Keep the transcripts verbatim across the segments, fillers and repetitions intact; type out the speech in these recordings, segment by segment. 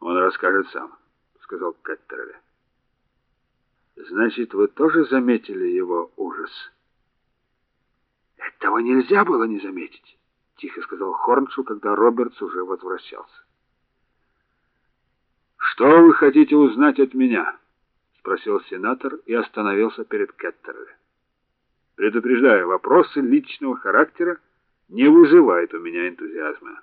Он расскажет сам, сказал Кеттерли. Значит, вы тоже заметили его ужас? Этого нельзя было не заметить, тихо сказал Хорншу, когда Робертс уже возвращался. Что вы хотите узнать от меня? Спросил сенатор и остановился перед Кеттерли. Предупреждаю, вопросы личного характера не вызывают у меня энтузиазма.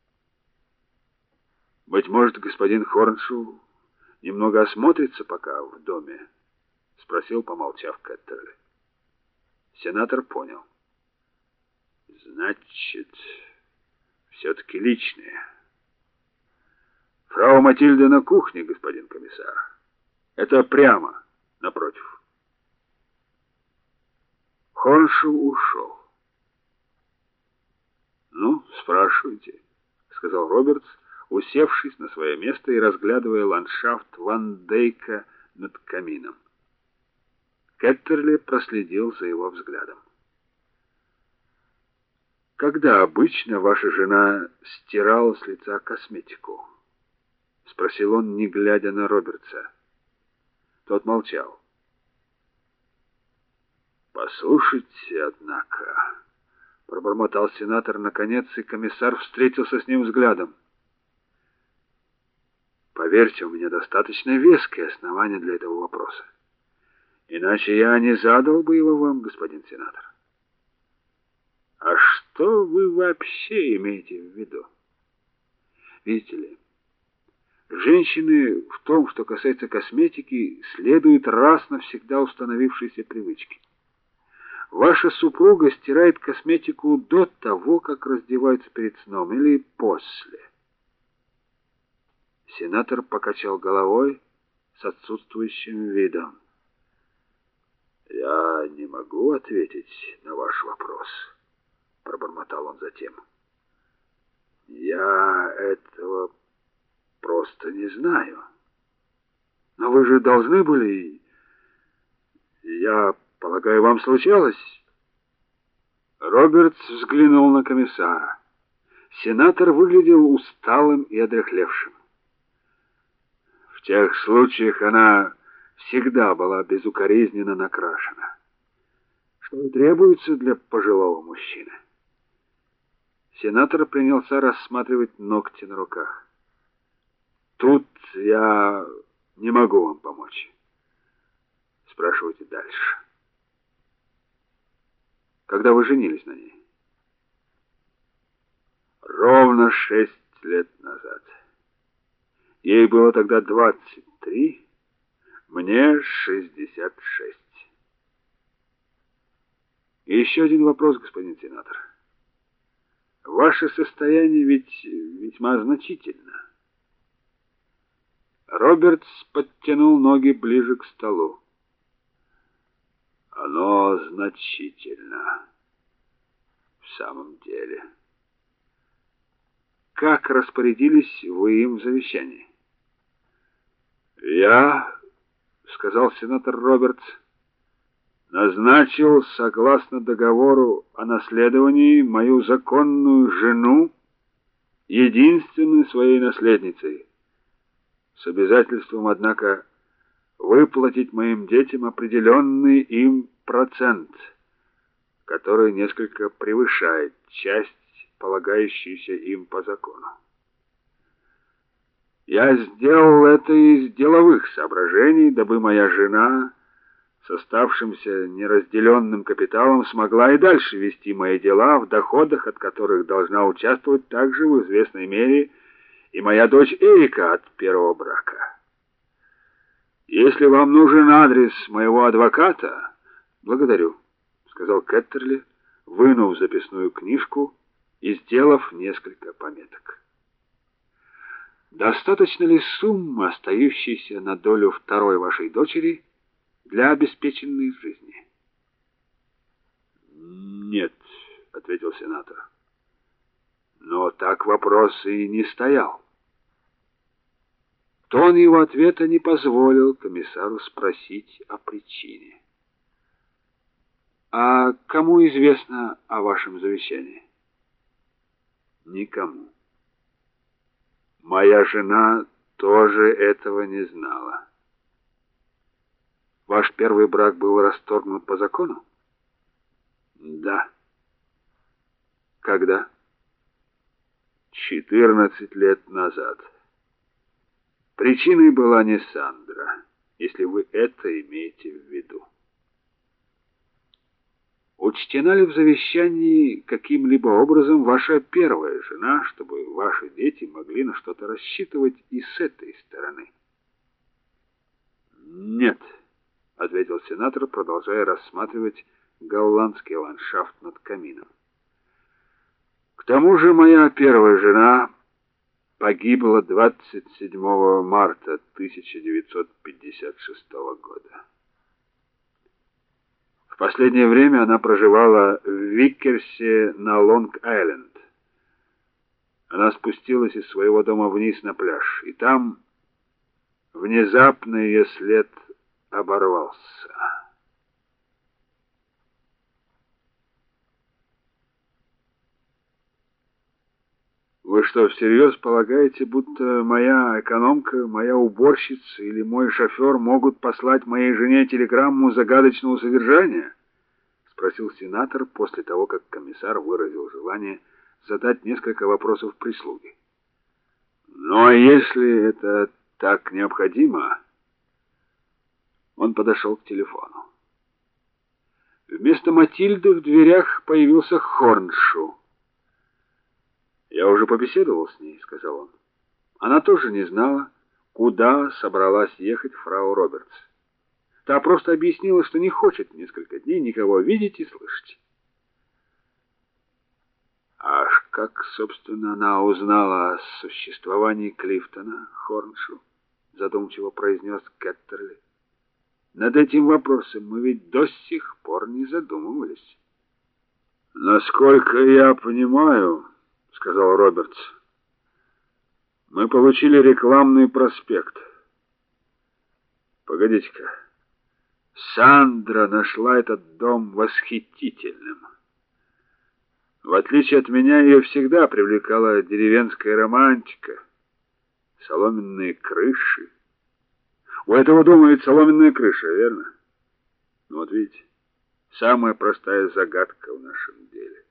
Быть может, господин Хорншу немного осмотрится пока в доме, спросил, помолчав, Кеттерли. Сенатор понял. Значит, все-таки личное. Фрау Матильда на кухне, господин комиссар. Это прямо напротив. Хорншу ушел. Ну, спрашивайте, сказал Робертс, усевшись на свое место и разглядывая ландшафт Ван Дейка над камином. Кеттерли проследил за его взглядом. Когда обычно ваша жена стирала с лица косметику? Спросил он, не глядя на Робертса. Тот молчал. Послушайте, однако, пробормотал сенатор наконец, и комиссар встретился с ним взглядом. Поверьте, у меня достаточно веские основания для этого вопроса. Иначе я не задал бы его вам, господин сенатор. А что вы вообще имеете в виду? Видите ли, женщины в том, что касается косметики, следуют раз навсегда установившейся привычке. Ваша супруга стирает косметику до того, как раздевается перед сном, или после? Сенатор покачал головой с отсутствующим видом. Я не могу ответить на ваш вопрос, пробормотал он затем. Я этого просто не знаю. Но вы же должны были... Я полагаю, вам случалось? Робертс взглянул на комиссара. Сенатор выглядел усталым и одряхлевшим. В тех случаях она всегда была безукоризненно накрашена, что и требуется для пожилого мужчины. Сенатор принялся рассматривать ногти на руках. Тут я не могу вам помочь. Спрашивайте дальше. Когда вы женились на ней? Ровно шесть лет назад. Ей было тогда двадцать три, мне шестьдесят шесть. И еще один вопрос, господин сенатор. Ваше состояние ведь весьма значительно. Робертс подтянул ноги ближе к столу. Оно значительно. В самом деле. Как распорядились вы им в завещании? Я, сказал сенатор Робертс, назначил, согласно договору о наследовании, мою законную жену единственной своей наследницей, с обязательством, однако, выплатить моим детям определенный им процент, который несколько превышает часть, полагающуюся им по закону. Я сделал это из деловых соображений, дабы моя жена с оставшимся неразделенным капиталом смогла и дальше вести мои дела, в доходах от которых должна участвовать также в известной мере и моя дочь Эрика от первого брака. Если вам нужен адрес моего адвоката, благодарю, сказал Кеттерли, вынув записную книжку и сделав несколько пометок. Достаточно ли суммы, остающейся на долю второй вашей дочери, для обеспеченной жизни? Нет, ответил сенатор. Но так вопрос и не стоял. Тон его ответа не позволил комиссару спросить о причине. А кому известно о вашем завещании? Никому. Моя жена тоже этого не знала. Ваш первый брак был расторгнут по закону? Да. Когда? четырнадцать лет назад. Причиной была не Сандра, если вы это имеете в виду. Учтена ли в завещании каким-либо образом ваша первая жена, чтобы ваши дети могли на что-то рассчитывать и с этой стороны? Нет, ответил сенатор, продолжая рассматривать голландский ландшафт над камином. К тому же моя первая жена погибла двадцать седьмого марта тысяча девятьсот пятьдесят шестого года. В последнее время она проживала в Виккерсе на Лонг-Айленд. Она спустилась из своего дома вниз на пляж, и там внезапно ее след оборвался. Вы что, всерьез полагаете, будто моя экономка, моя уборщица или мой шофер могут послать моей жене телеграмму загадочного содержания? Спросил сенатор после того, как комиссар выразил желание задать несколько вопросов прислуге. Ну а если это так необходимо? Он подошел к телефону. Вместо Матильды в дверях появился Хорншу. «Я уже побеседовал с ней», — сказал он. Она тоже не знала, куда собралась ехать фрау Робертс. Та просто объяснила, что не хочет несколько дней никого видеть и слышать. А как, собственно, она узнала о существовании Клифтона, Хорншу? Задумчиво произнес Кеттерли. Над этим вопросом мы ведь до сих пор не задумывались. Насколько я понимаю, сказал Робертс, мы получили рекламный проспект. Погодите-ка. Сандра нашла этот дом восхитительным. В отличие от меня, ее всегда привлекала деревенская романтика, соломенные крыши. У этого дома ведь соломенная крыша, верно? Ну вот видите, самая простая загадка в нашем деле.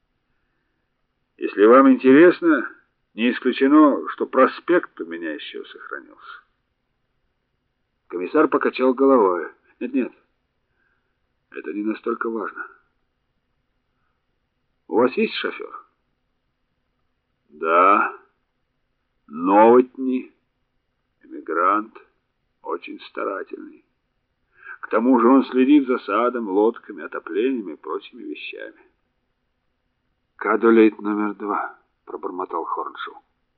Если вам интересно, не исключено, что проспект у меня еще сохранился. Комиссар покачал головой. Нет-нет, это не настолько важно. У вас есть шофер? Да. Новотни, эмигрант, очень старательный. К тому же он следит за садом, лодками, отоплением и прочими вещами. Кадулейт номер два, пробормотал Хорншу.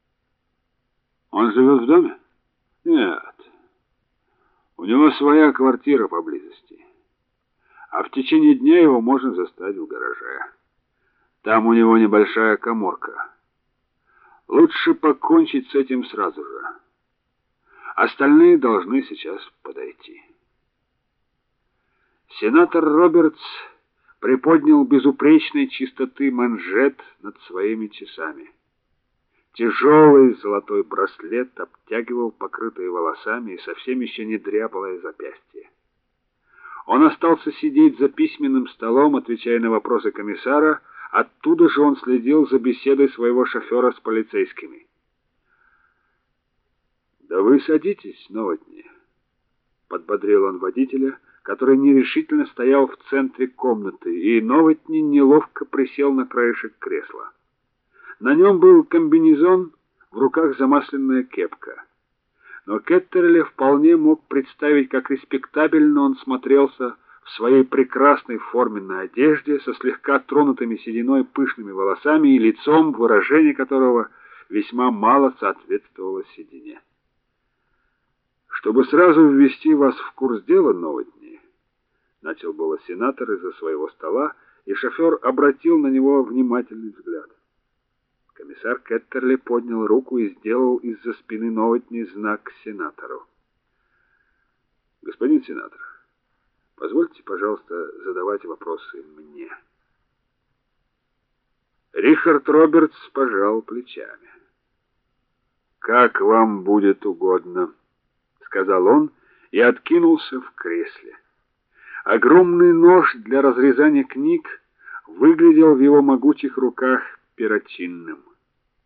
Он живет в доме? Нет. У него своя квартира поблизости. А в течение дня его можно застать в гараже. Там у него небольшая каморка. Лучше покончить с этим сразу же. Остальные должны сейчас подойти. Сенатор Робертс приподнял безупречной чистоты манжет над своими часами. Тяжелый золотой браслет обтягивал покрытые волосами и совсем еще не дряблое запястье. Он остался сидеть за письменным столом, отвечая на вопросы комиссара. Оттуда же он следил за беседой своего шофера с полицейскими. «Да вы садитесь, Новотни», — подбодрил он водителя, который нерешительно стоял в центре комнаты, и Новотни неловко присел на краешек кресла. На нем был комбинезон, в руках замасленная кепка. Но Кеттерли вполне мог представить, как респектабельно он смотрелся в своей прекрасной форменной одежде, со слегка тронутыми сединой пышными волосами и лицом, выражение которого весьма мало соответствовало седине. Чтобы сразу ввести вас в курс дела, Новотни, начал было сенатор из-за своего стола, и шофер обратил на него внимательный взгляд. Комиссар Кеттерли поднял руку и сделал из-за спины Новотни знак сенатору. Господин сенатор, позвольте, пожалуйста, задавать вопросы мне. Рихард Робертс пожал плечами. Как вам будет угодно, сказал он и откинулся в кресле. Огромный нож для разрезания книг выглядел в его могучих руках перочинным.